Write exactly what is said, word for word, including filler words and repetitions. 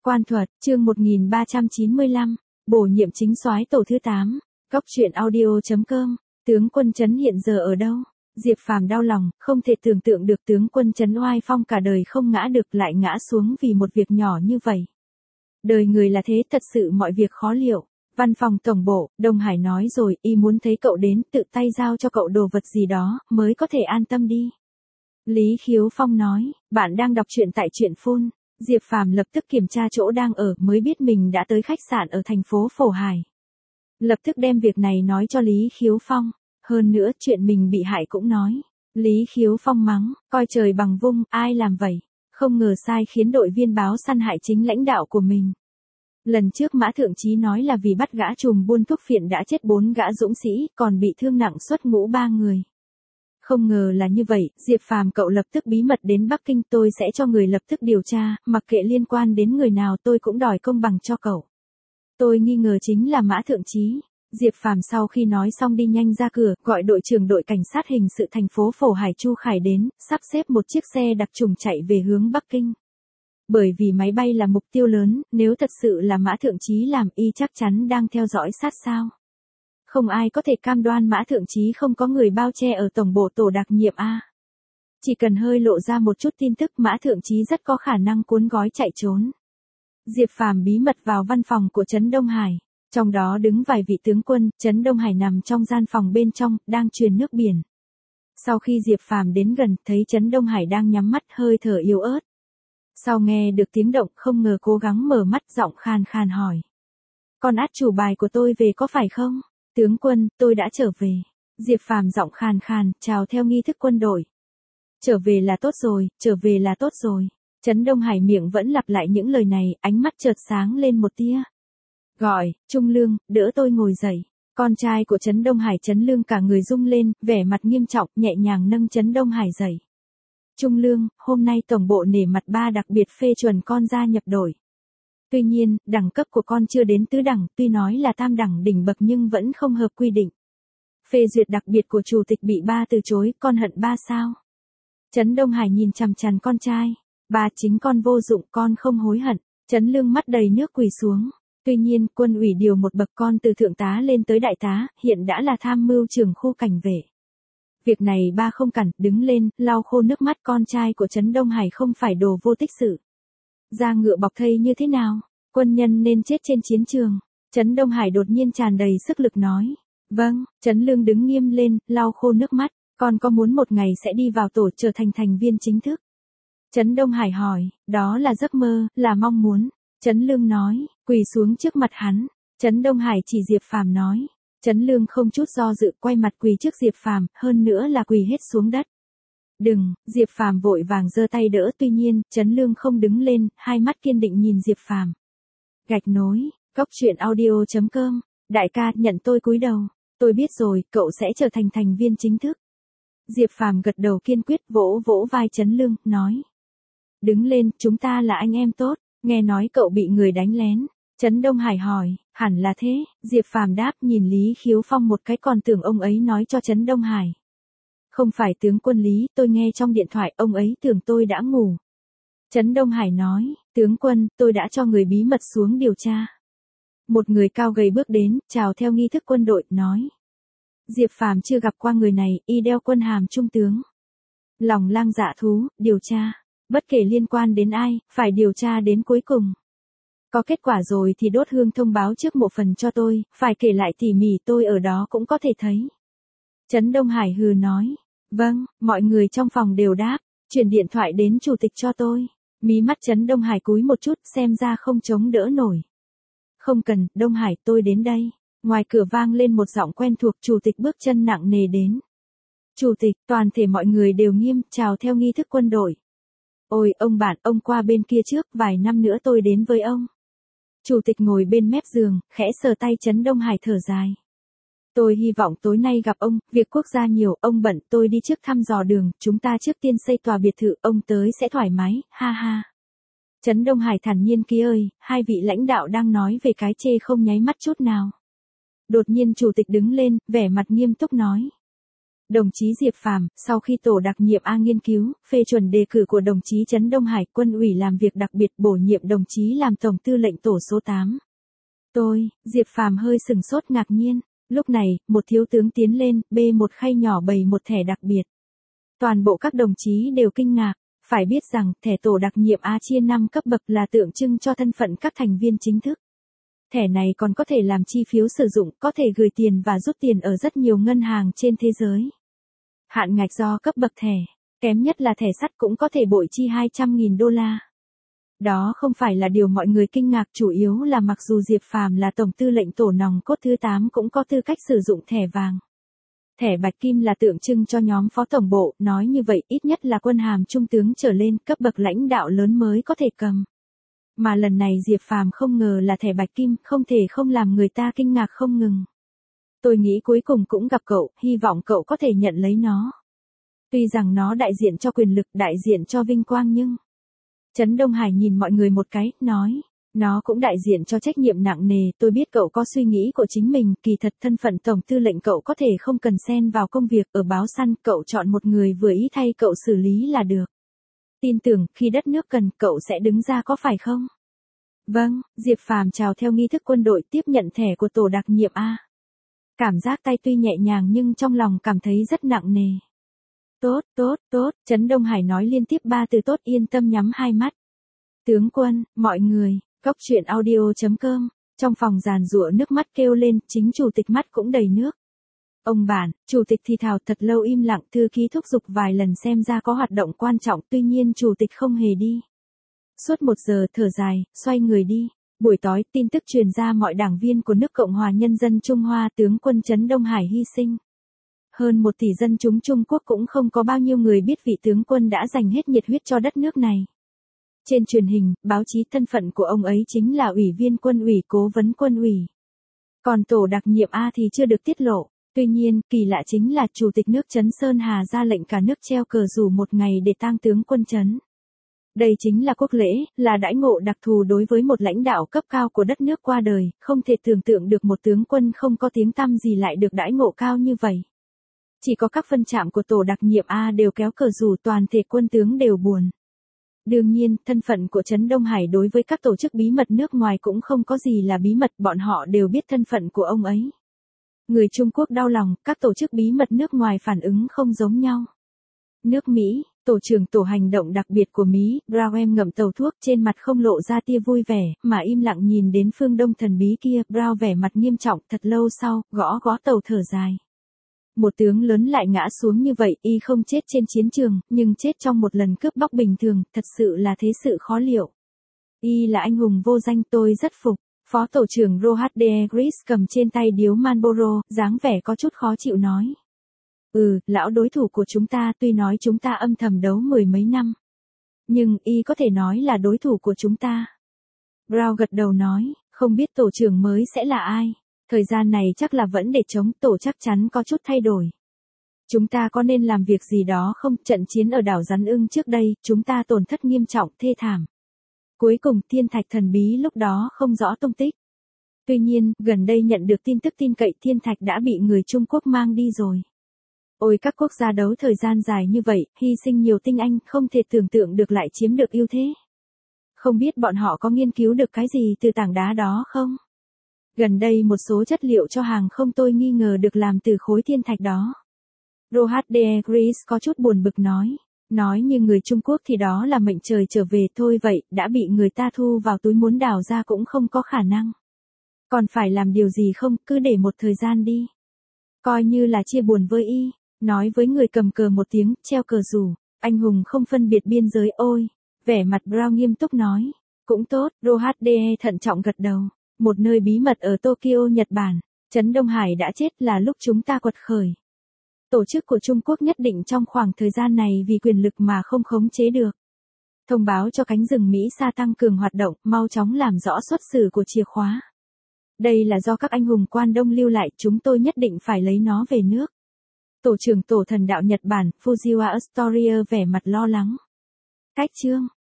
Quan thuật, chương một nghìn ba trăm chín mươi lăm, bổ nhiệm chính soái tổ thứ tám. Góc truyện audio chấm com. Tướng quân Trấn hiện giờ ở đâu? Diệp Phàm đau lòng, không thể tưởng tượng được tướng quân Trấn oai phong cả đời không ngã được lại ngã xuống vì một việc nhỏ như vậy. Đời người là thế, thật sự mọi việc khó liệu. Văn phòng tổng bộ, Đông Hải nói rồi, y muốn thấy cậu đến, tự tay giao cho cậu đồ vật gì đó, mới có thể an tâm đi. Lý Khiếu Phong nói, bạn đang đọc truyện tại truyện phun. Diệp Phàm lập tức kiểm tra chỗ đang ở, mới biết mình đã tới khách sạn ở thành phố Phổ Hải. Lập tức đem việc này nói cho Lý Khiếu Phong. Hơn nữa, chuyện mình bị hại cũng nói. Lý Khiếu Phong mắng, coi trời bằng vung, ai làm vậy? Không ngờ sai khiến đội viên báo săn hại chính lãnh đạo của mình. Lần trước Mã Thượng Chí nói là vì bắt gã trùm buôn thuốc phiện đã chết bốn gã dũng sĩ, còn bị thương nặng xuất ngũ ba người. Không ngờ là như vậy, Diệp Phàm cậu lập tức bí mật đến Bắc Kinh, tôi sẽ cho người lập tức điều tra, mặc kệ liên quan đến người nào tôi cũng đòi công bằng cho cậu. Tôi nghi ngờ chính là Mã Thượng Chí. Diệp Phàm sau khi nói xong đi nhanh ra cửa, gọi đội trưởng đội cảnh sát hình sự thành phố Phổ Hải Chu Khải đến, sắp xếp một chiếc xe đặc trùng chạy về hướng Bắc Kinh. Bởi vì máy bay là mục tiêu lớn, nếu thật sự là Mã Thượng Chí làm, y chắc chắn đang theo dõi sát sao. Không ai có thể cam đoan Mã Thượng Chí không có người bao che ở tổng bộ tổ đặc nhiệm A. Chỉ cần hơi lộ ra một chút tin tức, Mã Thượng Chí rất có khả năng cuốn gói chạy trốn. Diệp Phàm bí mật vào văn phòng của Trấn Đông Hải. Trong đó đứng vài vị tướng quân, Trấn Đông Hải nằm trong gian phòng bên trong, đang truyền nước biển. Sau khi Diệp Phàm đến gần, thấy Trấn Đông Hải đang nhắm mắt, hơi thở yếu ớt. Sau nghe được tiếng động, không ngờ cố gắng mở mắt, giọng khan khan hỏi. Con át chủ bài của tôi về có phải không? Tướng quân, tôi đã trở về. Diệp Phàm giọng khan khan, chào theo nghi thức quân đội. Trở về là tốt rồi, trở về là tốt rồi. Trấn Đông Hải miệng vẫn lặp lại những lời này, ánh mắt chợt sáng lên một tia. Gọi, Trung Lương, đỡ tôi ngồi dậy. Con trai của Trấn Đông Hải Trấn Lương cả người rung lên, vẻ mặt nghiêm trọng, nhẹ nhàng nâng Trấn Đông Hải dậy. Trung Lương, hôm nay tổng bộ nể mặt ba đặc biệt phê chuẩn con gia nhập đội. Tuy nhiên, đẳng cấp của con chưa đến tứ đẳng, tuy nói là tam đẳng đỉnh bậc nhưng vẫn không hợp quy định. Phê duyệt đặc biệt của chủ tịch bị ba từ chối, con hận ba sao? Trấn Đông Hải nhìn chằm chằm con trai. Ba chính con vô dụng, con không hối hận. Trấn Lương mắt đầy nước quỳ xuống. Tuy nhiên, quân ủy điều một bậc con từ thượng tá lên tới đại tá, hiện đã là tham mưu trưởng khu cảnh vệ. Việc này ba không cản, đứng lên, lau khô nước mắt, con trai của Trấn Đông Hải không phải đồ vô tích sự. Ra ngựa bọc thây như thế nào? Quân nhân nên chết trên chiến trường. Trấn Đông Hải đột nhiên tràn đầy sức lực nói. Vâng, Trấn Lương đứng nghiêm lên, lau khô nước mắt, con có muốn một ngày sẽ đi vào tổ trở thành thành viên chính thức? Trấn Đông Hải hỏi, đó là giấc mơ, là mong muốn. Trấn Lương nói, quỳ xuống trước mặt hắn. Trấn Đông Hải chỉ Diệp Phàm nói. Trấn Lương không chút do dự quay mặt quỳ trước Diệp Phàm, hơn nữa là quỳ hết xuống đất. Đừng, Diệp Phàm vội vàng giơ tay đỡ, tuy nhiên, Trấn Lương không đứng lên, hai mắt kiên định nhìn Diệp Phàm. Gạch nối, góc truyện audio chấm com, đại ca, nhận tôi cúi đầu. Tôi biết rồi, cậu sẽ trở thành thành viên chính thức. Diệp Phàm gật đầu kiên quyết, vỗ vỗ vai Trấn Lương, nói. Đứng lên, chúng ta là anh em tốt, nghe nói cậu bị người đánh lén. Trấn Đông Hải hỏi, hẳn là thế, Diệp Phàm đáp, nhìn Lý Khiếu Phong một cái còn tưởng ông ấy nói cho Trấn Đông Hải. Không phải tướng quân Lý, tôi nghe trong điện thoại, ông ấy tưởng tôi đã ngủ. Trấn Đông Hải nói, tướng quân, tôi đã cho người bí mật xuống điều tra. Một người cao gầy bước đến, chào theo nghi thức quân đội, nói. Diệp Phàm chưa gặp qua người này, y đeo quân hàm trung tướng. Lòng lang dạ thú, điều tra. Bất kể liên quan đến ai, phải điều tra đến cuối cùng. Có kết quả rồi thì đốt hương thông báo trước một phần cho tôi, phải kể lại tỉ mỉ, tôi ở đó cũng có thể thấy. Trấn Đông Hải hừ nói. Vâng, mọi người trong phòng đều đáp, chuyển điện thoại đến chủ tịch cho tôi. Mí mắt Trấn Đông Hải cúi một chút, xem ra không chống đỡ nổi. Không cần, Đông Hải, tôi đến đây. Ngoài cửa vang lên một giọng quen thuộc, chủ tịch bước chân nặng nề đến. Chủ tịch, toàn thể mọi người đều nghiêm, chào theo nghi thức quân đội. Ôi, ông bạn, ông qua bên kia trước, vài năm nữa tôi đến với ông. Chủ tịch ngồi bên mép giường, khẽ sờ tay Trấn Đông Hải thở dài. Tôi hy vọng tối nay gặp ông, việc quốc gia nhiều, ông bận, tôi đi trước thăm dò đường, chúng ta trước tiên xây tòa biệt thự, ông tới sẽ thoải mái, ha ha. Trấn Đông Hải thản nhiên, ký ơi, hai vị lãnh đạo đang nói về cái chê không nháy mắt chút nào. Đột nhiên chủ tịch đứng lên, vẻ mặt nghiêm túc nói. Đồng chí Diệp Phàm, sau khi tổ đặc nhiệm A nghiên cứu, phê chuẩn đề cử của đồng chí Trấn Đông Hải, Quân ủy làm việc đặc biệt bổ nhiệm đồng chí làm tổng tư lệnh tổ số tám. Tôi, Diệp Phàm hơi sừng sốt ngạc nhiên, lúc này, một thiếu tướng tiến lên, bê một khay nhỏ bày một thẻ đặc biệt. Toàn bộ các đồng chí đều kinh ngạc, phải biết rằng thẻ tổ đặc nhiệm A chia năm cấp bậc là tượng trưng cho thân phận các thành viên chính thức. Thẻ này còn có thể làm chi phiếu sử dụng, có thể gửi tiền và rút tiền ở rất nhiều ngân hàng trên thế giới. Hạn ngạch do cấp bậc thẻ, kém nhất là thẻ sắt cũng có thể bội chi hai trăm nghìn đô la. Đó không phải là điều mọi người kinh ngạc, chủ yếu là mặc dù Diệp Phàm là tổng tư lệnh tổ nòng cốt thứ tám cũng có tư cách sử dụng thẻ vàng. Thẻ bạch kim là tượng trưng cho nhóm phó tổng bộ, nói như vậy ít nhất là quân hàm trung tướng trở lên, cấp bậc lãnh đạo lớn mới có thể cầm. Mà lần này Diệp Phàm không ngờ là thẻ bạch kim, không thể không làm người ta kinh ngạc không ngừng. Tôi nghĩ cuối cùng cũng gặp cậu, hy vọng cậu có thể nhận lấy nó. Tuy rằng nó đại diện cho quyền lực, đại diện cho vinh quang nhưng... Trấn Đông Hải nhìn mọi người một cái, nói, nó cũng đại diện cho trách nhiệm nặng nề, tôi biết cậu có suy nghĩ của chính mình, kỳ thật thân phận tổng tư lệnh cậu có thể không cần xen vào công việc, ở báo săn, cậu chọn một người vừa ý thay cậu xử lý là được. Tin tưởng, khi đất nước cần, cậu sẽ đứng ra có phải không? Vâng, Diệp Phàm chào theo nghi thức quân đội, tiếp nhận thẻ của tổ đặc nhiệm A. Cảm giác tay tuy nhẹ nhàng nhưng trong lòng cảm thấy rất nặng nề. Tốt, tốt, tốt, Trấn Đông Hải nói liên tiếp ba từ tốt, yên tâm nhắm hai mắt. Tướng quân, mọi người, góc truyện audio chấm com, trong phòng giàn giụa nước mắt kêu lên, chính chủ tịch mắt cũng đầy nước. Ông bản, chủ tịch thì thào thật lâu im lặng, thư ký thúc giục vài lần xem ra có hoạt động quan trọng, tuy nhiên chủ tịch không hề đi. Suốt một giờ thở dài, xoay người đi. Buổi tối, tin tức truyền ra mọi đảng viên của nước Cộng hòa Nhân dân Trung Hoa, tướng quân Trấn Đông Hải hy sinh. Hơn một tỷ dân chúng Trung Quốc cũng không có bao nhiêu người biết vị tướng quân đã dành hết nhiệt huyết cho đất nước này. Trên truyền hình, báo chí, thân phận của ông ấy chính là ủy viên quân ủy, cố vấn quân ủy. Còn tổ đặc nhiệm A thì chưa được tiết lộ. Tuy nhiên, kỳ lạ chính là Chủ tịch nước Trấn Sơn Hà ra lệnh cả nước treo cờ rủ một ngày để tang tướng quân Trấn. Đây chính là quốc lễ, là đãi ngộ đặc thù đối với một lãnh đạo cấp cao của đất nước qua đời, không thể tưởng tượng được một tướng quân không có tiếng tăm gì lại được đãi ngộ cao như vậy. Chỉ có các phân trạm của tổ đặc nhiệm A đều kéo cờ rủ, toàn thể quân tướng đều buồn. Đương nhiên, thân phận của Trấn Đông Hải đối với các tổ chức bí mật nước ngoài cũng không có gì là bí mật, bọn họ đều biết thân phận của ông ấy. Người Trung Quốc đau lòng, các tổ chức bí mật nước ngoài phản ứng không giống nhau. Nước Mỹ, tổ trưởng tổ hành động đặc biệt của Mỹ, Brown ngậm tàu thuốc, trên mặt không lộ ra tia vui vẻ, mà im lặng nhìn đến phương Đông thần bí kia. Brown vẻ mặt nghiêm trọng, thật lâu sau, gõ gõ tàu thở dài. Một tướng lớn lại ngã xuống như vậy, y không chết trên chiến trường, nhưng chết trong một lần cướp bóc bình thường, thật sự là thế sự khó liệu. Y là anh hùng vô danh, tôi rất phục. Phó tổ trưởng Rohat De Gris cầm trên tay điếu Marlboro, dáng vẻ có chút khó chịu nói. Ừ, lão đối thủ của chúng ta, tuy nói chúng ta âm thầm đấu mười mấy năm. Nhưng, y có thể nói là đối thủ của chúng ta. Brown gật đầu nói, không biết tổ trưởng mới sẽ là ai. Thời gian này chắc là vẫn để chống, tổ chắc chắn có chút thay đổi. Chúng ta có nên làm việc gì đó không? Trận chiến ở đảo Rắn Ưng trước đây, chúng ta tổn thất nghiêm trọng, thê thảm. Cuối cùng, thiên thạch thần bí lúc đó không rõ tung tích. Tuy nhiên, gần đây nhận được tin tức tin cậy, thiên thạch đã bị người Trung Quốc mang đi rồi. Ôi các quốc gia đấu thời gian dài như vậy, hy sinh nhiều tinh anh, không thể tưởng tượng được lại chiếm được ưu thế. Không biết bọn họ có nghiên cứu được cái gì từ tảng đá đó không? Gần đây một số chất liệu cho hàng không tôi nghi ngờ được làm từ khối thiên thạch đó. Rohat De Gris có chút buồn bực nói. Nói như người Trung Quốc thì đó là mệnh trời trở về thôi vậy, đã bị người ta thu vào túi muốn đào ra cũng không có khả năng. Còn phải làm điều gì không, cứ để một thời gian đi. Coi như là chia buồn với y, nói với người cầm cờ một tiếng, treo cờ rủ, anh hùng không phân biệt biên giới ôi. Vẻ mặt Brown nghiêm túc nói. Cũng tốt, Rohat De thận trọng gật đầu. Một nơi bí mật ở Tokyo, Nhật Bản, Trấn Đông Hải đã chết là lúc chúng ta quật khởi. Tổ chức của Trung Quốc nhất định trong khoảng thời gian này vì quyền lực mà không khống chế được. Thông báo cho cánh rừng Mỹ Sa tăng cường hoạt động, mau chóng làm rõ xuất xứ của chìa khóa. Đây là do các anh hùng quan Đông lưu lại, chúng tôi nhất định phải lấy nó về nước. Tổ trưởng tổ thần đạo Nhật Bản, Fujiwara Astoria vẻ mặt lo lắng. Cách chương